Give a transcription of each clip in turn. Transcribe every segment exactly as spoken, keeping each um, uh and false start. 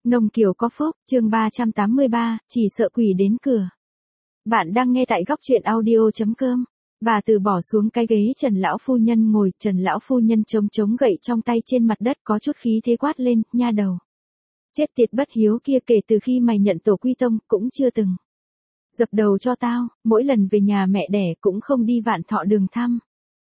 Nông Kiều có phúc, chương ba trăm tám mươi ba, chỉ sợ quỷ đến cửa. Bạn đang nghe tại góc truyện audio.com. Bà từ bỏ xuống cái ghế Trần lão phu nhân ngồi, Trần lão phu nhân chống chống gậy trong tay trên mặt đất có chút khí thế quát lên, nha đầu. Chết tiệt bất hiếu kia, kể từ khi mày nhận tổ quy tông, cũng chưa từng dập đầu cho tao, mỗi lần về nhà mẹ đẻ cũng không đi Vạn Thọ Đường thăm.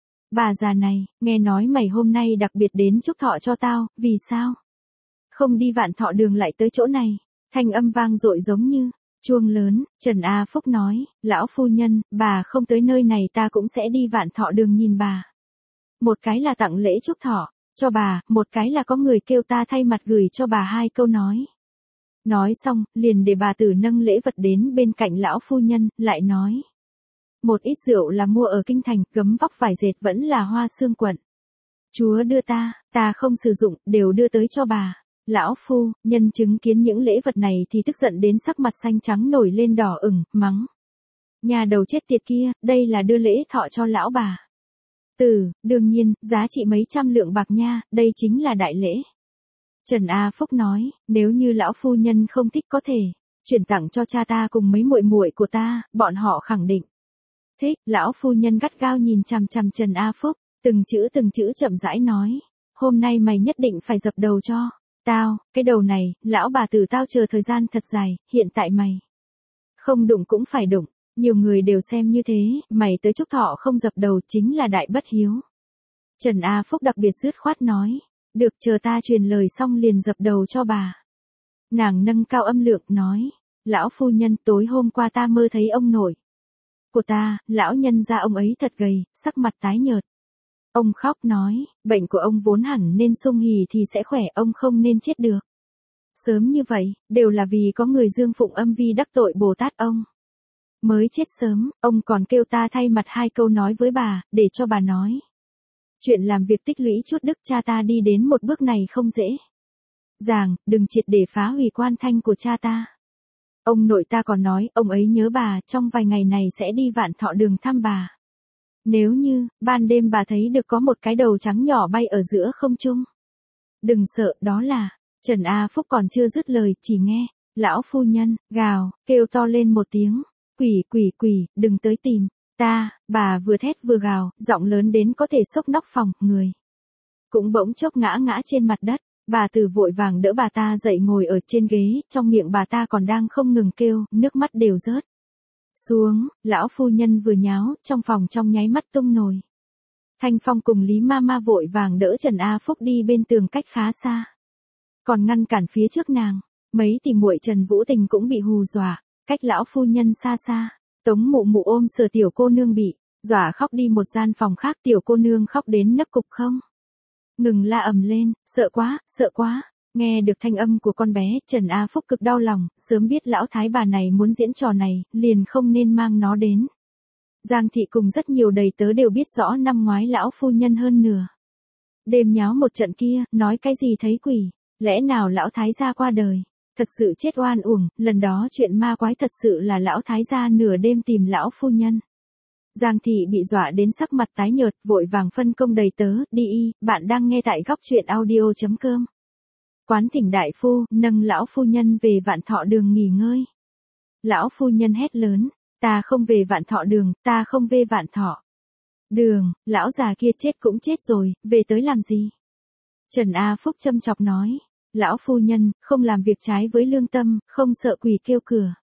Bà già này, nghe nói mày hôm nay đặc biệt đến chúc thọ cho tao, vì sao? Không đi Vạn Thọ Đường lại tới chỗ này. Thanh âm vang dội giống như chuông lớn. Trần A Phúc nói, lão phu nhân, bà không tới nơi này ta cũng sẽ đi Vạn Thọ Đường nhìn bà. Một cái là tặng lễ chúc thọ cho bà, một cái là có người kêu ta thay mặt gửi cho bà hai câu nói. Nói xong, liền để bà tử nâng lễ vật đến bên cạnh lão phu nhân, lại nói. Một ít rượu là mua ở kinh thành, gấm vóc vải dệt vẫn là hoa xương quận. Chúa đưa ta, ta không sử dụng, đều đưa tới cho bà. Lão phu nhân chứng kiến những lễ vật này thì tức giận đến sắc mặt xanh trắng nổi lên đỏ ửng, mắng. Nhà đầu chết tiệt kia, đây là đưa lễ thọ cho lão bà. Từ, đương nhiên, giá trị mấy trăm lượng bạc nha, đây chính là đại lễ. Trần A Phúc nói, nếu như lão phu nhân không thích có thể chuyển tặng cho cha ta cùng mấy muội muội của ta, bọn họ khẳng định thích. Lão phu nhân gắt gao nhìn chằm chằm Trần A Phúc, từng chữ từng chữ chậm rãi nói, hôm nay mày nhất định phải dập đầu cho tao, cái đầu này, lão bà tử tao chờ thời gian thật dài, hiện tại mày không đụng cũng phải đụng, nhiều người đều xem như thế, mày tới chúc thọ không dập đầu chính là đại bất hiếu. Trần A Phúc đặc biệt dứt khoát nói, được, chờ ta truyền lời xong liền dập đầu cho bà. Nàng nâng cao âm lượng nói, lão phu nhân, tối hôm qua ta mơ thấy ông nội của ta, lão nhân gia ông ấy thật gầy, sắc mặt tái nhợt. Ông khóc nói, bệnh của ông vốn hẳn nên sung hỉ thì sẽ khỏe, ông không nên chết được sớm như vậy, đều là vì có người dương phụng âm vi đắc tội Bồ Tát ông mới chết sớm. Ông còn kêu ta thay mặt hai câu nói với bà, để cho bà nói. Chuyện làm việc tích lũy chút đức, cha ta đi đến một bước này không dễ dàng, đừng triệt để phá hủy quan thanh của cha ta. Ông nội ta còn nói, ông ấy nhớ bà, trong vài ngày này sẽ đi Vạn Thọ Đường thăm bà. Nếu như, ban đêm bà thấy được có một cái đầu trắng nhỏ bay ở giữa không trung. Đừng sợ, đó là, Trần A Phúc còn chưa dứt lời, chỉ nghe, lão phu nhân, gào, kêu to lên một tiếng, quỷ quỷ quỷ, đừng tới tìm ta. Bà vừa thét vừa gào, giọng lớn đến có thể sốc nóc phòng, người cũng bỗng chốc ngã ngã trên mặt đất. Bà từ vội vàng đỡ bà ta dậy ngồi ở trên ghế, trong miệng bà ta còn đang không ngừng kêu, nước mắt đều rớt xuống. Lão phu nhân vừa nháo, trong phòng trong nháy mắt tung nồi. Thanh Phong cùng Lý Mama vội vàng đỡ Trần A Phúc đi bên tường cách khá xa, còn ngăn cản phía trước nàng. Mấy tỷ muội Trần Vũ Tình cũng bị hù dọa, cách lão phu nhân xa xa. Tống mụ mụ ôm sờ tiểu cô nương bị dọa khóc đi một gian phòng khác, tiểu cô nương khóc đến nấc cục không ngừng la ầm lên, sợ quá, sợ quá. Nghe được thanh âm của con bé, Trần A Phúc cực đau lòng, sớm biết lão thái bà này muốn diễn trò này, liền không nên mang nó đến. Giang thị cùng rất nhiều đầy tớ đều biết rõ năm ngoái lão phu nhân hơn nửa đêm nháo một trận kia, nói cái gì thấy quỷ, lẽ nào lão thái gia qua đời, thật sự chết oan uổng. Lần đó chuyện ma quái thật sự là lão thái gia nửa đêm tìm lão phu nhân. Giang thị bị dọa đến sắc mặt tái nhợt, vội vàng phân công đầy tớ, đi y, bạn đang nghe tại góc truyện audio.com. Quán thỉnh đại phu, nâng lão phu nhân về Vạn Thọ Đường nghỉ ngơi. Lão phu nhân hét lớn, ta không về Vạn Thọ Đường, ta không về Vạn Thọ Đường, lão già kia chết cũng chết rồi, về tới làm gì? Trần A Phúc châm chọc nói, lão phu nhân, không làm việc trái với lương tâm, không sợ quỷ kêu cửa.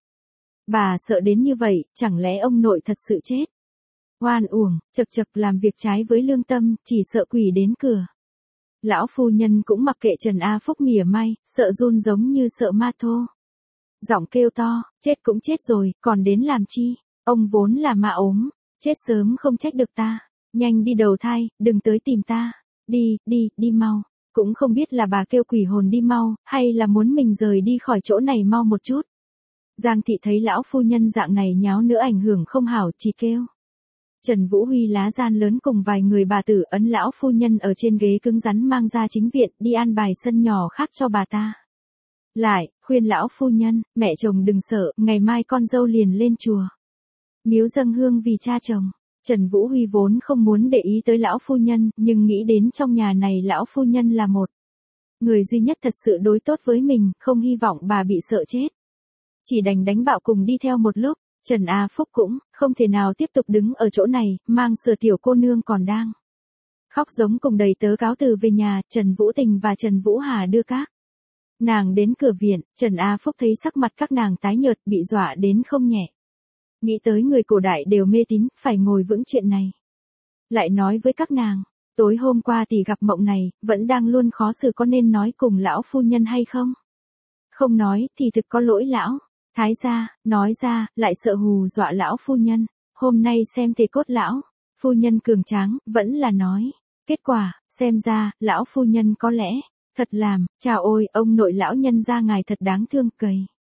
Bà sợ đến như vậy, chẳng lẽ ông nội thật sự chết oan uổng, chật chật, làm việc trái với lương tâm, chỉ sợ quỷ đến cửa. Lão phu nhân cũng mặc kệ Trần A Phúc mỉa mai, sợ run giống như sợ ma thô. Giọng kêu to, chết cũng chết rồi, còn đến làm chi, ông vốn là ma ốm, chết sớm không trách được ta, nhanh đi đầu thai, đừng tới tìm ta, đi, đi, đi mau. Cũng không biết là bà kêu quỷ hồn đi mau, hay là muốn mình rời đi khỏi chỗ này mau một chút. Giang thị thấy lão phu nhân dạng này nháo nữa ảnh hưởng không hảo, chỉ kêu Trần Vũ Huy lá gian lớn cùng vài người bà tử ấn lão phu nhân ở trên ghế cứng rắn mang ra chính viện, đi an bài sân nhỏ khác cho bà ta. Lại, khuyên lão phu nhân, mẹ chồng đừng sợ, ngày mai con dâu liền lên chùa miếu dâng hương vì cha chồng. Trần Vũ Huy vốn không muốn để ý tới lão phu nhân, nhưng nghĩ đến trong nhà này lão phu nhân là một Người duy nhất thật sự đối tốt với mình, không hy vọng bà bị sợ chết. Chỉ đành đánh bạo cùng đi theo một lúc, Trần A Phúc cũng không thể nào tiếp tục đứng ở chỗ này, mang Sở tiểu cô nương còn đang khóc giống cùng đầy tớ cáo từ về nhà, Trần Vũ Tình và Trần Vũ Hà đưa các nàng đến cửa viện, Trần A Phúc thấy sắc mặt các nàng tái nhợt bị dọa đến không nhẹ. Nghĩ tới người cổ đại đều mê tín, phải ngồi vững chuyện này. Lại nói với các nàng, tối hôm qua thì gặp mộng này, vẫn đang luôn khó xử, có nên nói cùng lão phu nhân hay không? Không nói thì thực có lỗi lão. Thái gia, nói ra, lại sợ hù dọa lão phu nhân. Hôm nay xem thể cốt lão phu nhân cường tráng, vẫn là nói. Kết quả, xem ra, lão phu nhân có lẽ thật làm, chào ôi, ông nội lão nhân gia ngài thật đáng thương, cầy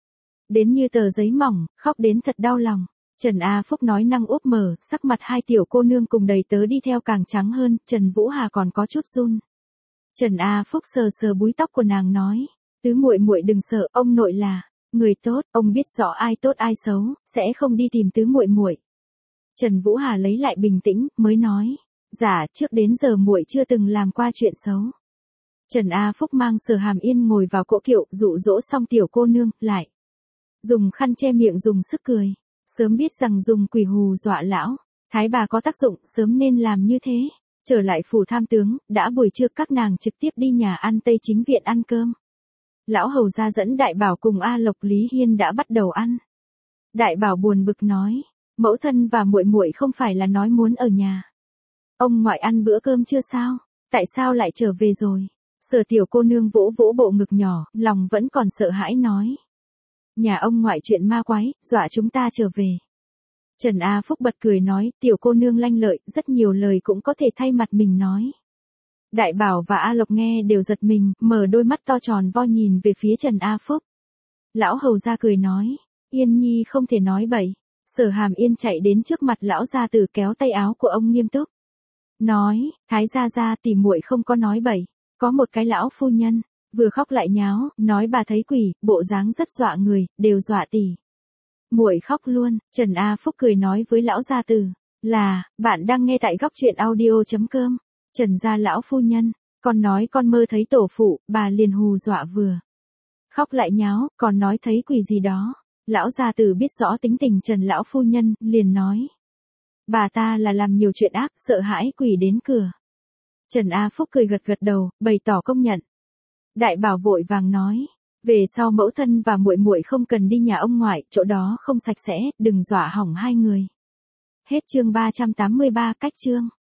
đến như tờ giấy mỏng, khóc đến thật đau lòng. Trần A Phúc nói năng úp mở, sắc mặt hai tiểu cô nương cùng đầy tớ đi theo càng trắng hơn, Trần Vũ Hà còn có chút run. Trần A Phúc sờ sờ búi tóc của nàng nói, tứ muội muội đừng sợ, ông nội là người tốt, ông biết rõ ai tốt ai xấu, sẽ không đi tìm tứ muội muội. Trần Vũ Hà lấy lại bình tĩnh, mới nói, dạ, trước đến giờ muội chưa từng làm qua chuyện xấu. Trần A Phúc mang Sở Hàm Yên ngồi vào cỗ kiệu, dụ dỗ xong tiểu cô nương, lại dùng khăn che miệng dùng sức cười. Sớm biết rằng dùng quỷ hù dọa lão thái bà có tác dụng, sớm nên làm như thế. Trở lại phủ tham tướng, đã buổi trưa các nàng trực tiếp đi nhà ăn Tây Chính viện ăn cơm. Lão hầu ra dẫn Đại Bảo cùng A Lộc Lý Hiên đã bắt đầu ăn. Đại Bảo buồn bực nói, mẫu thân và muội muội không phải là nói muốn ở nhà ông ngoại ăn bữa cơm chưa sao? Tại sao lại trở về rồi? Sở tiểu cô nương vỗ vỗ bộ ngực nhỏ, lòng vẫn còn sợ hãi nói. Nhà ông ngoại chuyện ma quái, dọa chúng ta trở về. Trần A Phúc bật cười nói, tiểu cô nương lanh lợi, rất nhiều lời cũng có thể thay mặt mình nói. Đại Bảo và A Lộc nghe đều giật mình, mở đôi mắt to tròn vo nhìn về phía Trần A Phúc. Lão hầu ra cười nói, Yên Nhi không thể nói bậy. Sở Hàm Yên chạy đến trước mặt lão gia tử kéo tay áo của ông nghiêm túc. Nói, Thái gia gia tỷ muội không có nói bậy. Có một cái lão phu nhân, vừa khóc lại nháo, nói bà thấy quỷ, bộ dáng rất dọa người, đều dọa tỷ muội khóc luôn. Trần A Phúc cười nói với lão gia tử, là, bạn đang nghe tại góc truyện audio chấm com. Trần gia lão phu nhân, con nói con mơ thấy tổ phụ, bà liền hù dọa vừa khóc lại nháo, còn nói thấy quỷ gì đó. Lão gia tử biết rõ tính tình Trần lão phu nhân, liền nói, bà ta là làm nhiều chuyện ác, sợ hãi quỷ đến cửa. Trần A Phúc cười gật gật đầu, bày tỏ công nhận. Đại Bảo vội vàng nói, về sau mẫu thân và muội muội không cần đi nhà ông ngoại, chỗ đó không sạch sẽ, đừng dọa hỏng hai người. Hết chương ba trăm tám mươi ba, cách chương.